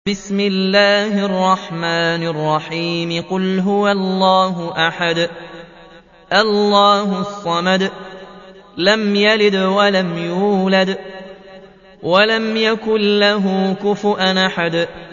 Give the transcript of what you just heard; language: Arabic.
بسم الله الرحمن الرحيم قل هو الله أحد الله الصمد لم يلد ولم يولد ولم يكن له كفوا أحد